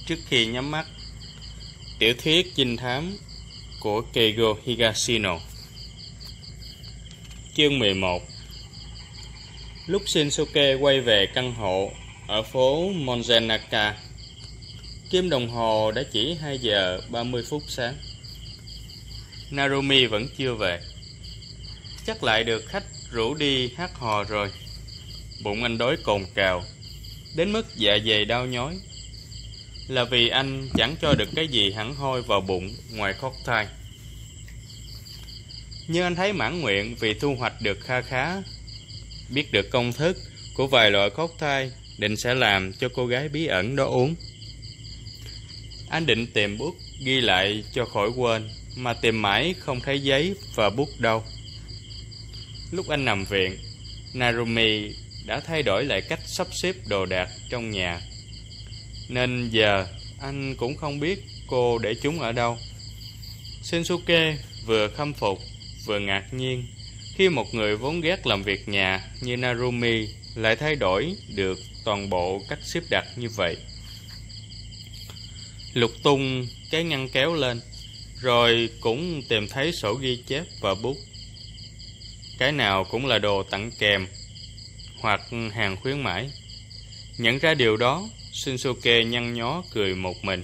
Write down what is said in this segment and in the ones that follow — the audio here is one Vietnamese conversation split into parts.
trước khi nhắm mắt. Tiểu thuyết trinh thám của Keigo Higashino. Chương 11. Lúc Shinsuke quay về căn hộ ở phố Monjanaka, kim đồng hồ đã chỉ 2 giờ 30 phút sáng. Narumi vẫn chưa về. Chắc lại được khách rủ đi hát hò rồi. Bụng anh đói cồn cào đến mức dạ dày đau nhói, là vì anh chẳng cho được cái gì hẳn hoi vào bụng ngoài khóc thai. Nhưng anh thấy mãn nguyện vì thu hoạch được kha khá. Biết được công thức của vài loại khóc thai, định sẽ làm cho cô gái bí ẩn đó uống. Anh định tìm bút ghi lại cho khỏi quên, mà tìm mãi không thấy giấy và bút đâu. Lúc anh nằm viện, Narumi đã thay đổi lại cách sắp xếp đồ đạc trong nhà, nên giờ anh cũng không biết cô để chúng ở đâu. Shinsuke vừa khâm phục vừa ngạc nhiên khi một người vốn ghét làm việc nhà như Narumi lại thay đổi được toàn bộ cách xếp đặt như vậy. Lục tung cái ngăn kéo lên, rồi cũng tìm thấy sổ ghi chép và bút. Cái nào cũng là đồ tặng kèm hoặc hàng khuyến mãi. Nhận ra điều đó, Shinsuke nhăn nhó cười một mình.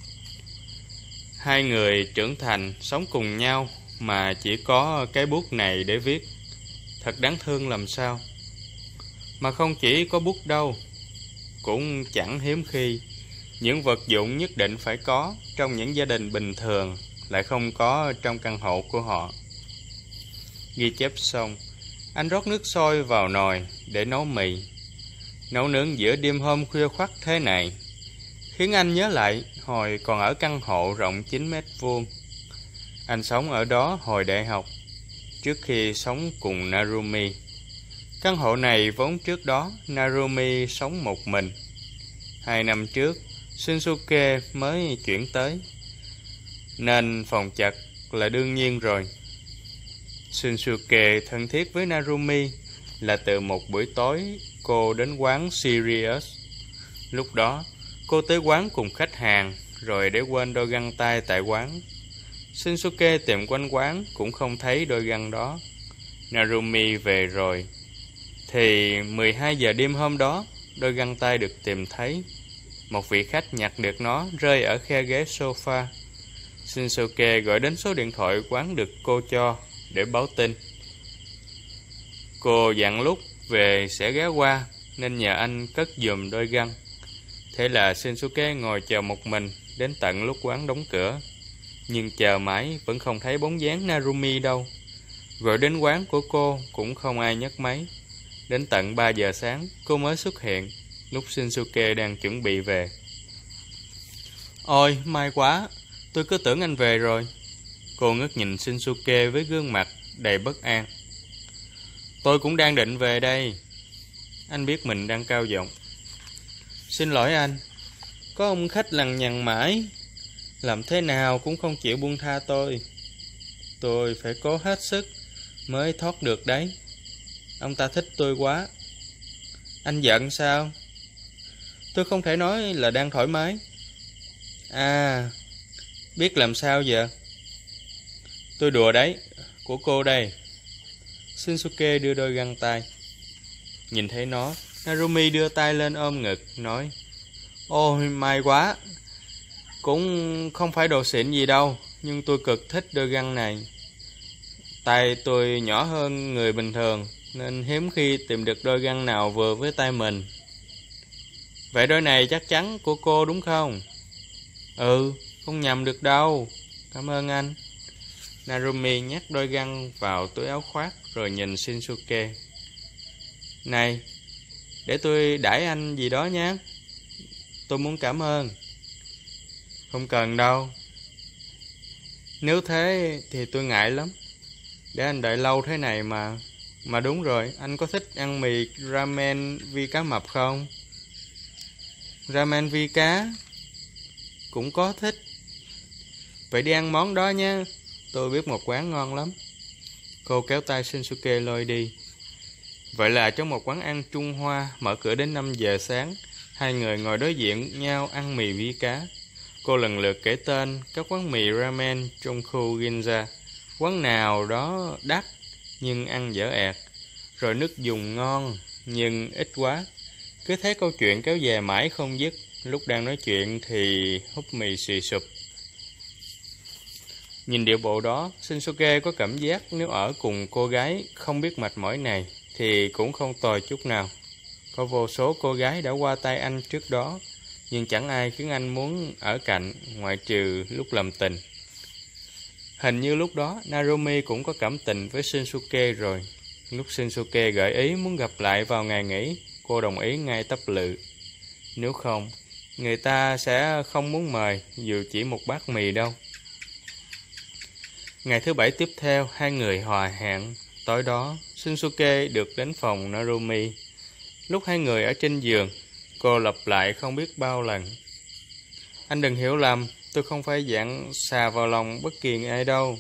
Hai người trưởng thành sống cùng nhau mà chỉ có cái bút này để viết, thật đáng thương làm sao. Mà không chỉ có bút đâu, cũng chẳng hiếm khi những vật dụng nhất định phải có trong những gia đình bình thường lại không có trong căn hộ của họ. Ghi chép xong, anh rót nước sôi vào nồi để nấu mì. Nấu nướng giữa đêm hôm khuya khoắt thế này khiến anh nhớ lại hồi còn ở căn hộ rộng 9 mét vuông. Anh sống ở đó hồi đại học, trước khi sống cùng Narumi. Căn hộ này vốn trước đó Narumi sống một mình. 2 năm trước, Shinsuke mới chuyển tới, nên phòng chật là đương nhiên rồi. Shinsuke thân thiết với Narumi là từ một buổi tối cô đến quán Sirius. Lúc đó, cô tới quán cùng khách hàng rồi để quên đôi găng tay tại quán. Shinsuke tìm quanh quán cũng không thấy đôi găng đó. Narumi về rồi thì 12 giờ đêm hôm đó, đôi găng tay được tìm thấy. Một vị khách nhặt được nó rơi ở khe ghế sofa. Shinsuke gọi đến số điện thoại quán được cô cho để báo tin. Cô dặn lúc về sẽ ghé qua nên nhờ anh cất giùm đôi găng. Thế là Shinsuke ngồi chờ một mình đến tận lúc quán đóng cửa. Nhưng chờ mãi vẫn không thấy bóng dáng Narumi đâu. Gọi đến quán của cô cũng không ai nhấc máy. Đến tận 3 giờ sáng cô mới xuất hiện, lúc Shinsuke đang chuẩn bị về. Ôi, may quá, tôi cứ tưởng anh về rồi. Cô ngước nhìn Shinsuke với gương mặt đầy bất an. Tôi cũng đang định về đây. Anh biết mình đang cao giọng. Xin lỗi anh, có ông khách lằng nhằng mãi, làm thế nào cũng không chịu buông tha tôi. Tôi phải cố hết sức mới thoát được đấy. Ông ta thích tôi quá. Anh giận sao? Tôi không thể nói là đang thoải mái. À, biết làm sao giờ? Tôi đùa đấy, của cô đây. Shinsuke đưa đôi găng tay. Nhìn thấy nó, Narumi đưa tay lên ôm ngực, nói: Ôi, may quá. Cũng không phải đồ xịn gì đâu, nhưng tôi cực thích đôi găng này. Tay tôi nhỏ hơn người bình thường, nên hiếm khi tìm được đôi găng nào vừa với tay mình. Vậy đôi này chắc chắn của cô đúng không? Ừ, không nhầm được đâu. Cảm ơn anh. Narumi nhét đôi găng vào túi áo khoác rồi nhìn Shinsuke. Này, để tôi đãi anh gì đó nhé. Tôi muốn cảm ơn. Không cần đâu. Nếu thế thì tôi ngại lắm. Để anh đợi lâu thế này mà. Mà đúng rồi, anh có thích ăn mì ramen vi cá mập không? Ramen vi cá? Cũng có thích. Vậy đi ăn món đó nhé. Tôi biết một quán ngon lắm. Cô kéo tay Shinsuke lôi đi. Vậy là trong một quán ăn Trung Hoa mở cửa đến 5 giờ sáng, Hai người ngồi đối diện nhau ăn mì vi cá. Cô lần lượt kể tên các quán mì ramen trong khu Ginza. Quán nào đó đắt nhưng ăn dở ẹt, rồi nước dùng ngon nhưng ít quá. Cứ thế câu chuyện kéo dài mãi không dứt. Lúc đang nói chuyện thì húp mì xì sụp. Nhìn điệu bộ đó, Shinsuke có cảm giác nếu ở cùng cô gái không biết mệt mỏi này thì cũng không tồi chút nào. Có vô số cô gái đã qua tay anh trước đó, nhưng chẳng ai khiến anh muốn ở cạnh ngoại trừ lúc làm tình. Hình như lúc đó Narumi cũng có cảm tình với Shinsuke rồi. Lúc Shinsuke gợi ý muốn gặp lại vào ngày nghỉ, cô đồng ý ngay tấp lự. Nếu không, người ta sẽ không muốn mời dù chỉ một bát mì đâu. Ngày thứ bảy tiếp theo, hai người hòa hẹn. Tối đó, Shinsuke được đến phòng Narumi. Lúc hai người ở trên giường, cô lặp lại không biết bao lần: anh đừng hiểu lầm, tôi không phải dạng xà vào lòng bất kỳ ai đâu.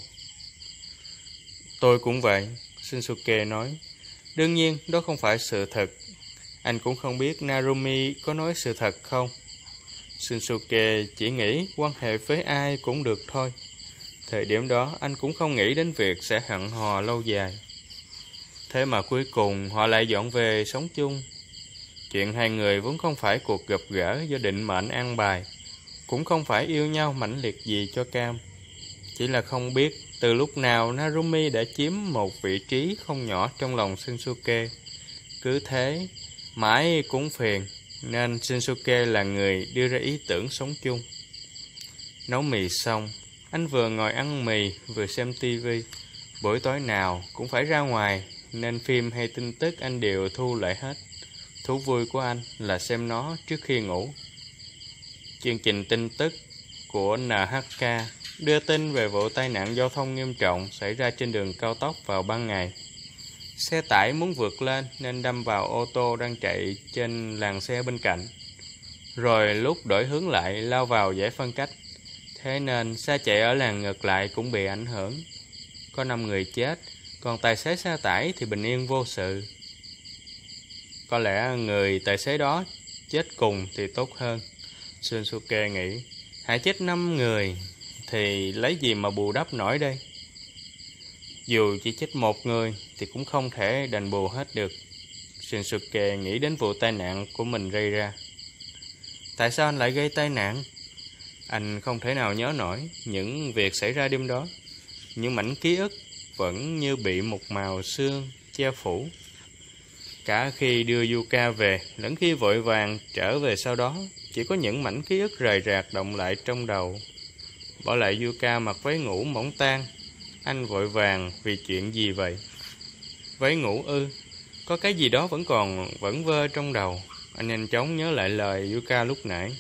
Tôi cũng vậy, Shinsuke nói. Đương nhiên, đó không phải sự thật. Anh cũng không biết Narumi có nói sự thật không. Shinsuke chỉ nghĩ quan hệ với ai cũng được thôi. Thời điểm đó anh cũng không nghĩ đến việc sẽ hẹn hò lâu dài. Thế mà cuối cùng họ lại dọn về sống chung. Chuyện hai người vốn không phải cuộc gặp gỡ do định mệnh an bài, cũng không phải yêu nhau mãnh liệt gì cho cam. Chỉ là không biết từ lúc nào Narumi đã chiếm một vị trí không nhỏ trong lòng Shinsuke. Cứ thế, mãi cũng phiền, nên Shinsuke là người đưa ra ý tưởng sống chung. Nấu mì xong, anh vừa ngồi ăn mì vừa xem tivi. Buổi tối nào cũng phải ra ngoài, nên phim hay tin tức anh đều thu lại hết. Thú vui của anh là xem nó trước khi ngủ. Chương trình tin tức của NHK đưa tin về vụ tai nạn giao thông nghiêm trọng xảy ra trên đường cao tốc vào ban ngày. Xe tải muốn vượt lên nên đâm vào ô tô đang chạy trên làn xe bên cạnh, rồi lúc đổi hướng lại lao vào giải phân cách. Thế nên xe chạy ở làn ngược lại cũng bị ảnh hưởng. Có 5 người chết, còn tài xế xe tải thì bình yên vô sự. Có lẽ người tài xế đó chết cùng thì tốt hơn, Shinsuke nghĩ. Hãy chết 5 người thì lấy gì mà bù đắp nổi đây? Dù chỉ chết một người thì cũng không thể đền bù hết được. Shinsuke nghĩ đến vụ tai nạn của mình gây ra. Tại sao anh lại gây tai nạn? Anh không thể nào nhớ nổi những việc xảy ra đêm đó. Những mảnh ký ức vẫn như bị một màu sương che phủ. Cả khi đưa Yuka về, lẫn khi vội vàng trở về sau đó, chỉ có những mảnh ký ức rời rạc động lại trong đầu. Bỏ lại Yuka mặc váy ngủ mỏng tang. Anh vội vàng vì chuyện gì vậy? Váy ngủ ư? Có cái gì đó vẫn còn vẩn vơ trong đầu. Anh nhanh chóng nhớ lại lời Yuka lúc nãy.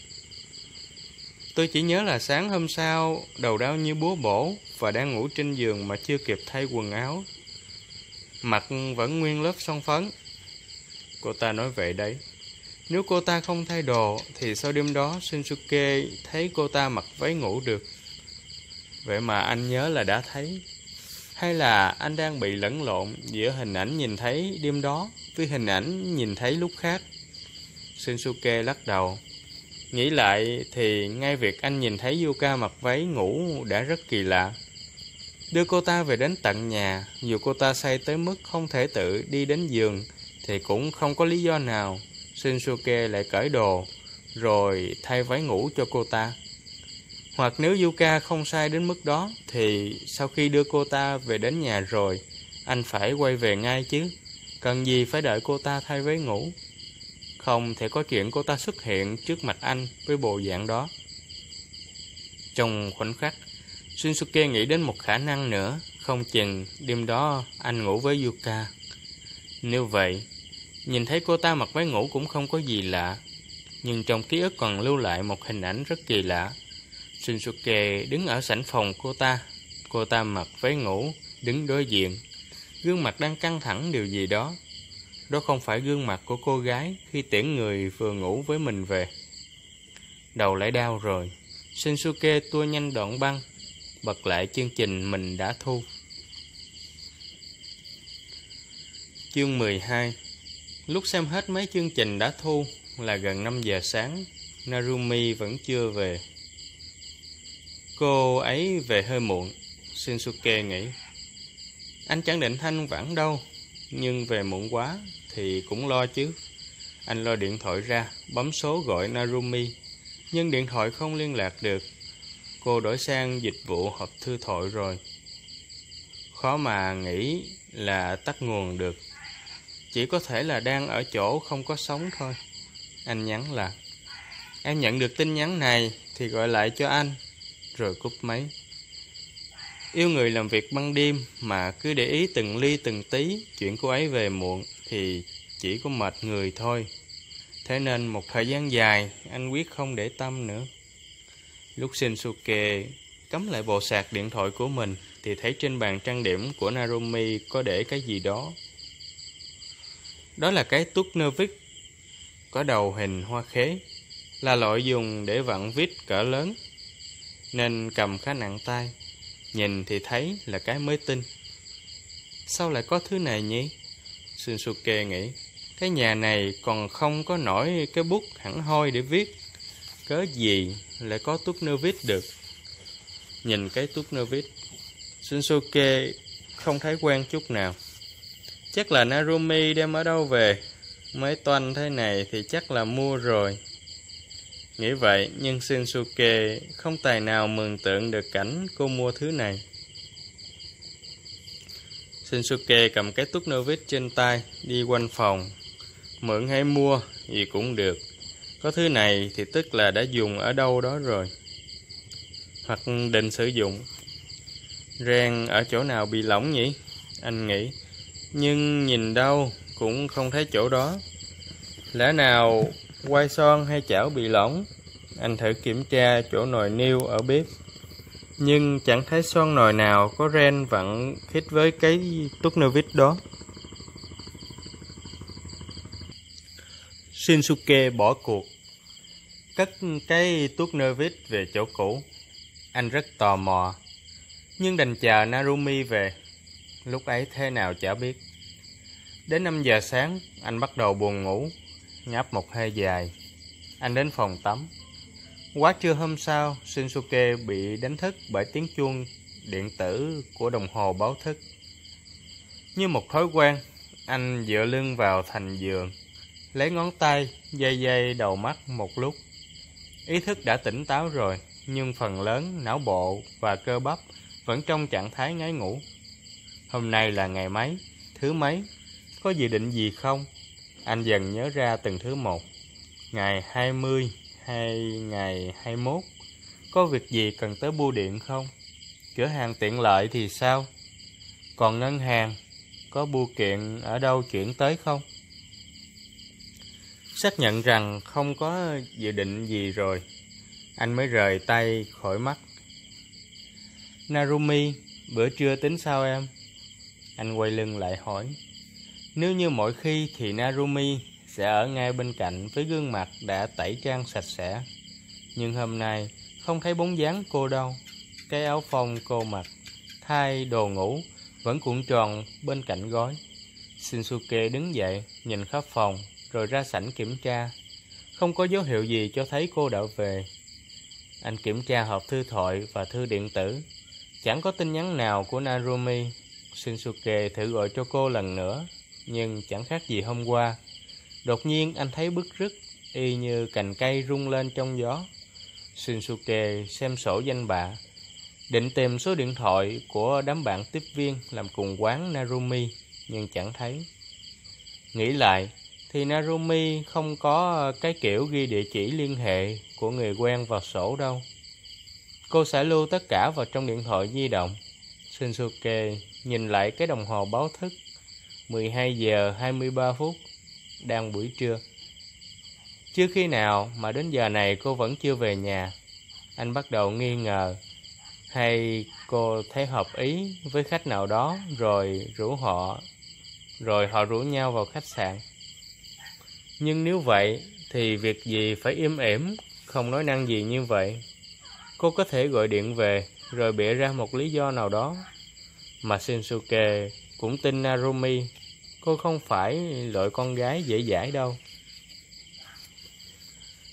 Tôi chỉ nhớ là sáng hôm sau, đầu đau như búa bổ và đang ngủ trên giường mà chưa kịp thay quần áo. Mặt vẫn nguyên lớp son phấn. Cô ta nói vậy đấy. Nếu cô ta không thay đồ thì sau đêm đó Shinsuke thấy cô ta mặc váy ngủ được. Vậy mà anh nhớ là đã thấy. Hay là anh đang bị lẫn lộn giữa hình ảnh nhìn thấy đêm đó với hình ảnh nhìn thấy lúc khác? Shinsuke lắc đầu. Nghĩ lại thì ngay việc anh nhìn thấy Yuka mặc váy ngủ đã rất kỳ lạ. Đưa cô ta về đến tận nhà, dù cô ta say tới mức không thể tự đi đến giường, thì cũng không có lý do nào Shinsuke lại cởi đồ rồi thay váy ngủ cho cô ta. Hoặc nếu Yuka không say đến mức đó thì sau khi đưa cô ta về đến nhà rồi, anh phải quay về ngay chứ. Cần gì phải đợi cô ta thay váy ngủ? Không thể có chuyện cô ta xuất hiện trước mặt anh với bộ dạng đó. Trong khoảnh khắc, Shinsuke nghĩ đến một khả năng nữa. Không chừng đêm đó anh ngủ với Yuka. Nếu vậy, nhìn thấy cô ta mặc váy ngủ cũng không có gì lạ. Nhưng trong ký ức còn lưu lại một hình ảnh rất kỳ lạ. Shinsuke đứng ở sảnh phòng cô ta. Cô ta mặc váy ngủ, đứng đối diện. Gương mặt đang căng thẳng điều gì đó. Đó không phải gương mặt của cô gái khi tiễn người vừa ngủ với mình về. Đầu lại đau rồi. Shinsuke tua nhanh đoạn băng, bật lại chương trình mình đã thu. Chương 12. Lúc xem hết mấy chương trình đã thu, là gần 5 giờ sáng, Narumi vẫn chưa về. Cô ấy về hơi muộn, Shinsuke nghĩ. Anh chẳng định thanh vãn đâu, nhưng về muộn quá thì cũng lo chứ. Anh lôi điện thoại ra, bấm số gọi Narumi, nhưng điện thoại không liên lạc được. Cô đổi sang dịch vụ hộp thư thoại rồi. Khó mà nghĩ là tắt nguồn được. Chỉ có thể là đang ở chỗ không có sóng thôi. Anh nhắn là: em nhận được tin nhắn này thì gọi lại cho anh. Rồi cúp máy. Yêu người làm việc ban đêm mà cứ để ý từng ly từng tí chuyện cô ấy về muộn thì chỉ có mệt người thôi. Thế nên một thời gian dài anh quyết không để tâm nữa. Lúc Shinsuke cắm lại bộ sạc điện thoại của mình thì thấy trên bàn trang điểm của Narumi có để cái gì đó. Đó là cái tuốt nơ vít có đầu hình hoa khế, là loại dùng để vặn vít cỡ lớn, nên cầm khá nặng tay. Nhìn thì thấy là cái mới tinh. Sao lại có thứ này nhỉ? Shinsuke nghĩ. Cái nhà này còn không có nổi cái bút hẳn hoi để viết, cớ gì lại có tuốt nơ vít được. Nhìn cái tuốt nơ vít, Shinsuke không thấy quen chút nào. Chắc là Narumi đem ở đâu về, mới toanh thế này thì chắc là mua rồi. Nghĩ vậy, nhưng Shinsuke không tài nào mường tượng được cảnh cô mua thứ này. Shinsuke cầm cái tuốt nơ vít trên tay, đi quanh phòng. Mượn hay mua gì cũng được. Có thứ này thì tức là đã dùng ở đâu đó rồi, hoặc định sử dụng. Ren ở chỗ nào bị lỏng nhỉ? Anh nghĩ. Nhưng nhìn đâu cũng không thấy chỗ đó. Lẽ nào quai son hay chảo bị lỏng? Anh thử kiểm tra chỗ nồi niêu ở bếp, nhưng chẳng thấy son nồi nào có ren vặn khít với cái tuốt nơ vít đó. Shinsuke bỏ cuộc, cất cái tuốt nơ vít về chỗ cũ. Anh rất tò mò, nhưng đành chờ Narumi về. Lúc ấy thế nào chả biết. Đến 5 giờ sáng, anh bắt đầu buồn ngủ, ngáp một hơi dài. Anh đến phòng tắm. Quá trưa hôm sau, Shinsuke bị đánh thức bởi tiếng chuông điện tử của đồng hồ báo thức. Như một thói quen, anh dựa lưng vào thành giường, lấy ngón tay day đầu mắt một lúc. Ý thức đã tỉnh táo rồi, nhưng phần lớn não bộ và cơ bắp vẫn trong trạng thái ngái ngủ. Hôm nay là ngày mấy, thứ mấy, có dự định gì không? Anh dần nhớ ra từng thứ một. Ngày 20 hay ngày 21, có việc gì cần tới bưu điện không? Cửa hàng tiện lợi thì sao? Còn ngân hàng, có bưu kiện ở đâu chuyển tới không? Xác nhận rằng không có dự định gì rồi, anh mới rời tay khỏi mắt. Narumi, bữa trưa tính sao em? Anh quay lưng lại hỏi. Nếu như mọi khi thì Narumi sẽ ở ngay bên cạnh với gương mặt đã tẩy trang sạch sẽ. Nhưng hôm nay không thấy bóng dáng cô đâu. Cái áo phông cô mặc, thay đồ ngủ, vẫn cuộn tròn bên cạnh gối. Shinsuke đứng dậy, nhìn khắp phòng, rồi ra sảnh kiểm tra. Không có dấu hiệu gì cho thấy cô đã về. Anh kiểm tra hộp thư thoại và thư điện tử. Chẳng có tin nhắn nào của Narumi. Shinsuke thử gọi cho cô lần nữa, nhưng chẳng khác gì hôm qua. Đột nhiên anh thấy bứt rứt, y như cành cây rung lên trong gió. Shinsuke xem sổ danh bạ, định tìm số điện thoại của đám bạn tiếp viên làm cùng quán Narumi, nhưng chẳng thấy. Nghĩ lại thì Narumi không có cái kiểu ghi địa chỉ liên hệ của người quen vào sổ đâu. Cô sẽ lưu tất cả vào trong điện thoại di động. Shinsuke nhìn lại cái đồng hồ báo thức. 12 giờ 23 phút, đang buổi trưa. Chưa khi nào mà đến giờ này cô vẫn chưa về nhà. Anh bắt đầu nghi ngờ. Hay cô thấy hợp ý với khách nào đó rồi họ rủ nhau vào khách sạn. Nhưng nếu vậy thì việc gì phải im ỉm, không nói năng gì như vậy. Cô có thể gọi điện về rồi bịa ra một lý do nào đó. Mà Shinsuke cũng tin Narumi. Cô không phải loại con gái dễ dãi đâu.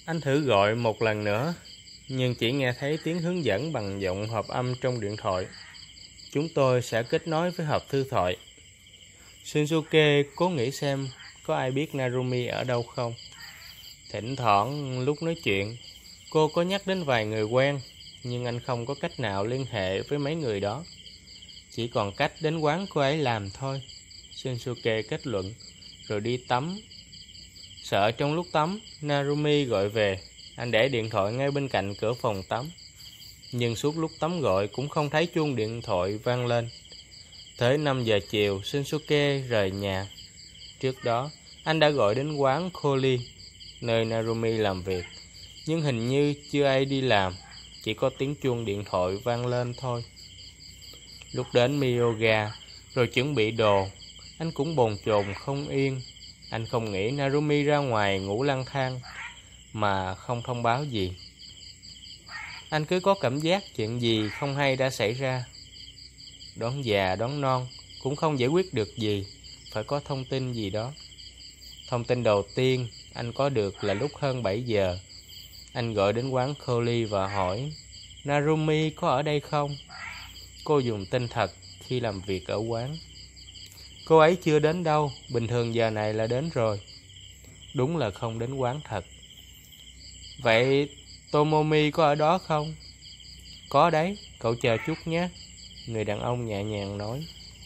Anh thử gọi một lần nữa, nhưng chỉ nghe thấy tiếng hướng dẫn bằng giọng hộp âm trong điện thoại. Chúng tôi sẽ kết nối với hộp thư thoại. Shinsuke cố nghĩ xem có ai biết Narumi ở đâu không. Thỉnh thoảng lúc nói chuyện, cô có nhắc đến vài người quen, nhưng anh không có cách nào liên hệ với mấy người đó. Chỉ còn cách đến quán cô ấy làm thôi, Shinsuke kết luận, rồi đi tắm. Sợ trong lúc tắm, Narumi gọi về, anh để điện thoại ngay bên cạnh cửa phòng tắm. Nhưng suốt lúc tắm gọi cũng không thấy chuông điện thoại vang lên. Tới 5 giờ chiều, Shinsuke rời nhà. Trước đó, anh đã gọi đến quán Koli, nơi Narumi làm việc. Nhưng hình như chưa ai đi làm, chỉ có tiếng chuông điện thoại vang lên thôi. Lúc đến Miyoga, rồi chuẩn bị đồ, anh cũng bồn chồn không yên. Anh không nghĩ Narumi ra ngoài ngủ lang thang, mà không thông báo gì. Anh cứ có cảm giác chuyện gì không hay đã xảy ra. Đoán già đoán non cũng không giải quyết được gì, phải có thông tin gì đó. Thông tin đầu tiên anh có được là lúc hơn 7 giờ. Anh gọi đến quán Koli và hỏi Narumi có ở đây không? Cô dùng tên thật khi làm việc ở quán. Cô ấy chưa đến đâu, bình thường giờ này là đến rồi. Đúng là không đến quán thật. Vậy Tomomi có ở đó không? Có đấy, cậu chờ chút nhé, người đàn ông nhẹ nhàng nói.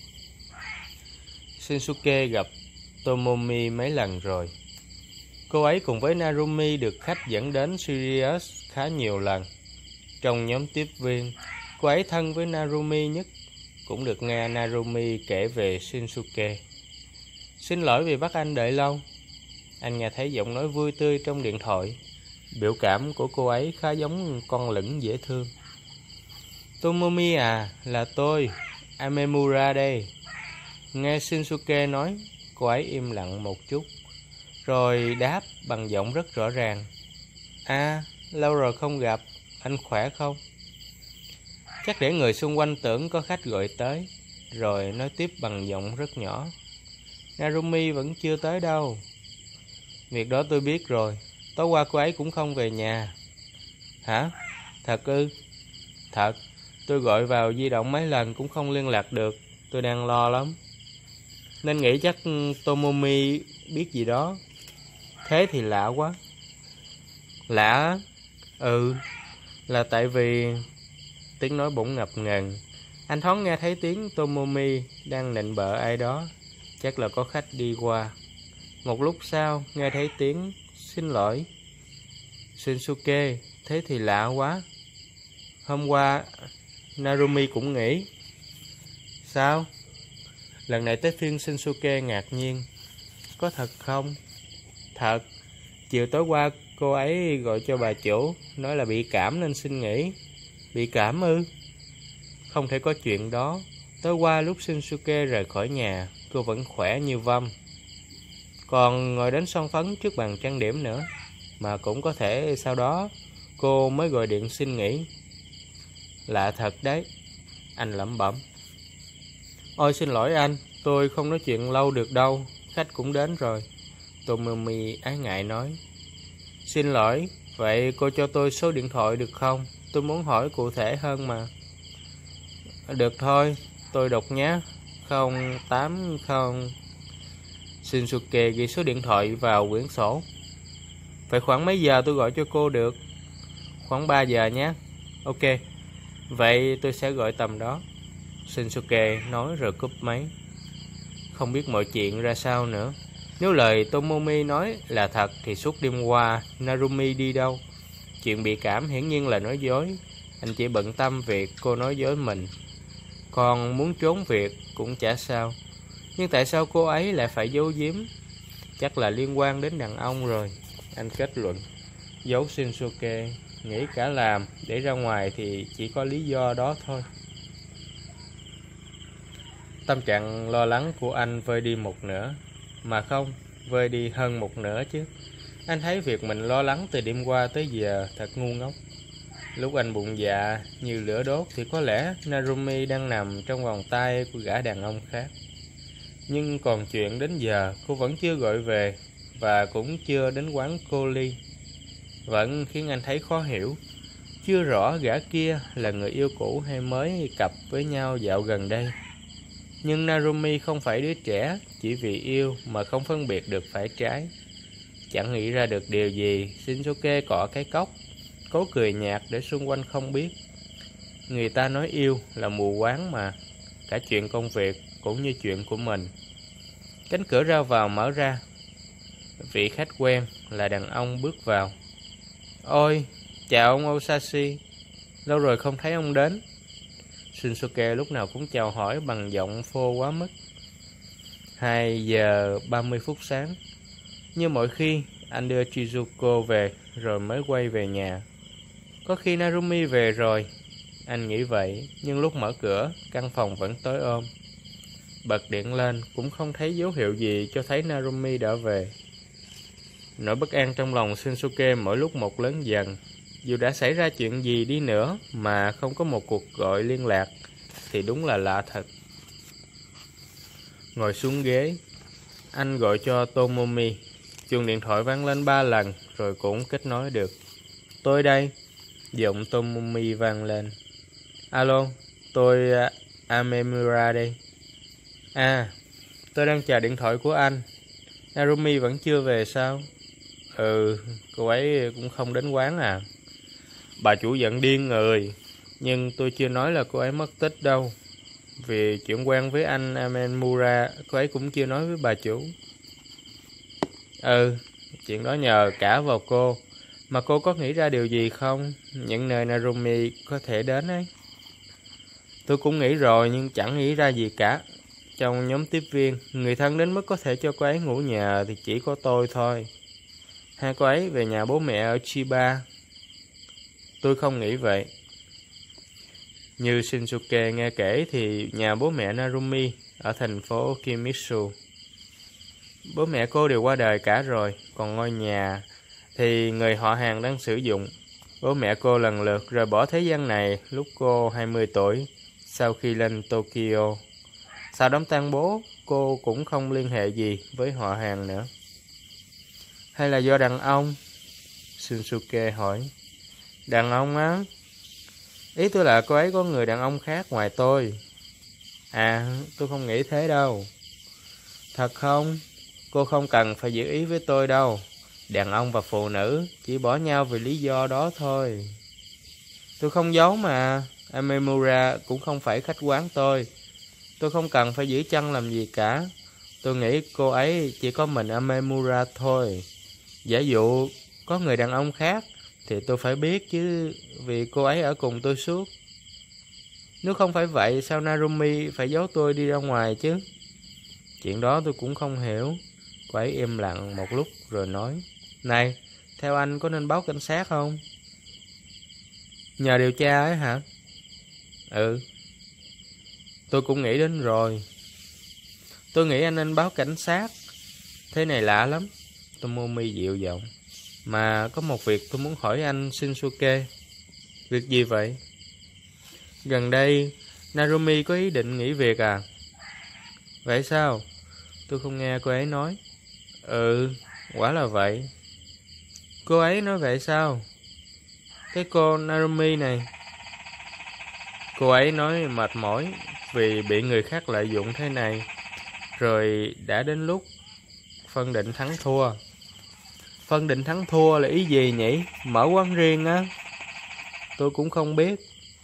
Shinsuke gặp Tomomi mấy lần rồi. Cô ấy cùng với Narumi được khách dẫn đến Sirius khá nhiều lần. Trong nhóm tiếp viên, cô ấy thân với Narumi nhất, cũng được nghe Narumi kể về Shinsuke. Xin lỗi vì bắt anh đợi lâu. Anh nghe thấy giọng nói vui tươi trong điện thoại. Biểu cảm của cô ấy khá giống con lửng dễ thương. Tomomi à, là tôi, Amemura đây. Nghe Shinsuke nói, cô ấy im lặng một chút, rồi đáp bằng giọng rất rõ ràng. À, lâu rồi không gặp, anh khỏe không? Chắc để người xung quanh tưởng có khách gọi tới, rồi nói tiếp bằng giọng rất nhỏ. Narumi vẫn chưa tới đâu. Việc đó tôi biết rồi, tối qua cô ấy cũng không về nhà. Hả? Thật ư? Thật, tôi gọi vào di động mấy lần cũng không liên lạc được, tôi đang lo lắm. Nên nghĩ chắc Tomomi biết gì đó. Thế thì lạ quá. Lạ? Ừ, là tại vì... Tiếng nói bỗng ngập ngừng. Anh thoáng nghe thấy tiếng Tomomi đang nịnh bợ ai đó. Chắc là có khách đi qua. Một lúc sau nghe thấy tiếng xin lỗi. Shinsuke, thế thì lạ quá. Hôm qua Narumi cũng nghỉ. Sao? Lần này tới phiên Shinsuke ngạc nhiên. Có thật không? Thật. Chiều tối qua cô ấy gọi cho bà chủ, nói là bị cảm nên xin nghỉ. Bị cảm ư? Không thể có chuyện đó. Tối qua lúc Shinsuke rời khỏi nhà, cô vẫn khỏe như vâm. Còn ngồi đến son phấn trước bàn trang điểm nữa. Mà cũng có thể sau đó cô mới gọi điện xin nghỉ. Lạ thật đấy, anh lẩm bẩm. Ôi xin lỗi anh, tôi không nói chuyện lâu được đâu, khách cũng đến rồi. Tomomi ái ngại nói. Xin lỗi, vậy cô cho tôi số điện thoại được không? Tôi muốn hỏi cụ thể hơn mà. Được thôi, tôi đọc nhé. 080. Shinsuke ghi số điện thoại vào quyển sổ. Vậy khoảng mấy giờ tôi gọi cho cô được? Khoảng 3 giờ nhé. Ok, vậy tôi sẽ gọi tầm đó, Shinsuke nói rồi cúp máy. Không biết mọi chuyện ra sao nữa. Nếu lời Tomomi nói là thật thì suốt đêm qua Narumi đi đâu? Chuyện bị cảm hiển nhiên là nói dối. Anh chỉ bận tâm việc cô nói dối mình. Còn muốn trốn việc cũng chả sao. Nhưng tại sao cô ấy lại phải giấu giếm? Chắc là liên quan đến đàn ông rồi, anh kết luận. Giấu Shinsuke, nghĩ cả làm để ra ngoài thì chỉ có lý do đó thôi. Tâm trạng lo lắng của anh vơi đi một nửa. Mà không, vơi đi hơn một nửa chứ. Anh thấy việc mình lo lắng từ đêm qua tới giờ thật ngu ngốc. Lúc anh bụng dạ như lửa đốt thì có lẽ Narumi đang nằm trong vòng tay của gã đàn ông khác. Nhưng còn chuyện đến giờ cô vẫn chưa gọi về và cũng chưa đến quán Koli. vẫn khiến anh thấy khó hiểu. Chưa rõ gã kia là người yêu cũ hay mới cặp với nhau dạo gần đây. Nhưng Narumi không phải đứa trẻ, chỉ vì yêu mà không phân biệt được phải trái. Chẳng nghĩ ra được điều gì, Shinsuke cọ cái cốc, cố cười nhạt để xung quanh không biết. Người ta nói yêu là mù quáng mà, cả chuyện công việc cũng như chuyện của mình. Cánh cửa ra vào mở ra. Vị khách quen là đàn ông bước vào. Ôi, chào ông Osashi, lâu rồi không thấy ông đến. Shinsuke lúc nào cũng chào hỏi bằng giọng phô quá mức. 2 giờ 30 phút sáng. Như mọi khi, anh đưa Chizuko về rồi mới quay về nhà. Có khi Narumi về rồi, anh nghĩ vậy, nhưng lúc mở cửa, căn phòng vẫn tối om. Bật điện lên, cũng không thấy dấu hiệu gì cho thấy Narumi đã về. Nỗi bất an trong lòng Shinsuke mỗi lúc một lớn dần. Dù đã xảy ra chuyện gì đi nữa mà không có một cuộc gọi liên lạc thì đúng là lạ thật. Ngồi xuống ghế, anh gọi cho Tomomi. Chuông điện thoại vang lên 3 lần rồi cũng kết nối được. Tôi đây. Giọng Tomomi vang lên. Alo, tôi Amemura đây. À, tôi đang chờ điện thoại của anh. Narumi vẫn chưa về sao? Ừ, cô ấy cũng không đến quán à. Bà chủ giận điên người. Nhưng tôi chưa nói là cô ấy mất tích đâu. Vì chuyện quen với anh Amemura, cô ấy cũng chưa nói với bà chủ. Ừ, chuyện đó nhờ cả vào cô. Mà cô có nghĩ ra điều gì không? Những nơi Narumi có thể đến ấy. Tôi cũng nghĩ rồi nhưng chẳng nghĩ ra gì cả. Trong nhóm tiếp viên, người thân đến mức có thể cho cô ấy ngủ nhờ thì chỉ có tôi thôi. Hai cô ấy về nhà bố mẹ ở Chiba. Tôi không nghĩ vậy. Như Shinsuke nghe kể thì nhà bố mẹ Narumi ở thành phố Kimitsu. Bố mẹ cô đều qua đời cả rồi, còn ngôi nhà thì người họ hàng đang sử dụng. Bố mẹ cô lần lượt rời bỏ thế gian này lúc cô 20 tuổi, sau khi lên Tokyo. Sau đám tang bố, cô cũng không liên hệ gì với họ hàng nữa. Hay là do đàn ông? Shinsuke hỏi. Đàn ông á? Ý tôi là cô ấy có người đàn ông khác ngoài tôi. À, tôi không nghĩ thế đâu. Thật không? Cô không cần phải giữ ý với tôi đâu. Đàn ông và phụ nữ chỉ bỏ nhau vì lý do đó thôi. Tôi không giấu mà. Amemura cũng không phải khách quán tôi. Tôi không cần phải giữ chân làm gì cả. Tôi nghĩ cô ấy chỉ có mình Amemura thôi. Giả dụ có người đàn ông khác thì tôi phải biết chứ, vì cô ấy ở cùng tôi suốt. Nếu không phải vậy sao Narumi phải giấu tôi đi ra ngoài chứ? Chuyện đó tôi cũng không hiểu. Cô ấy im lặng một lúc rồi nói. Này, theo anh có nên báo cảnh sát không? Nhờ điều tra ấy hả? Ừ. Tôi cũng nghĩ đến rồi. Tôi nghĩ anh nên báo cảnh sát. Thế này lạ lắm. Tomomi dịu giọng. Mà có một việc tôi muốn hỏi anh Shinsuke. Việc gì vậy? Gần đây Narumi có ý định nghỉ việc à? Vậy sao? Tôi không nghe cô ấy nói. Ừ, quả là vậy. Cô ấy nói vậy sao? Cái cô Narumi này. Cô ấy nói mệt mỏi vì bị người khác lợi dụng thế này. Rồi đã đến lúc phân định thắng thua. Phân định thắng thua là ý gì nhỉ? Mở quán riêng á? Tôi cũng không biết.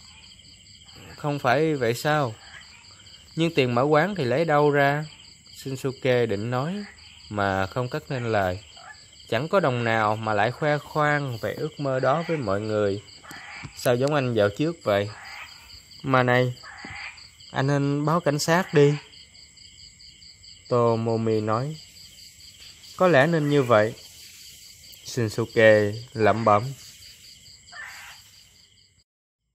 Không phải vậy sao? Nhưng tiền mở quán thì lấy đâu ra? Shinsuke định nói mà không cất nên lời. Chẳng có đồng nào mà lại khoe khoang về ước mơ đó với mọi người. Sao giống anh dạo trước vậy? Mà này, anh nên báo cảnh sát đi. Tomomi nói. Có lẽ nên như vậy. Shinsuke lẩm bẩm.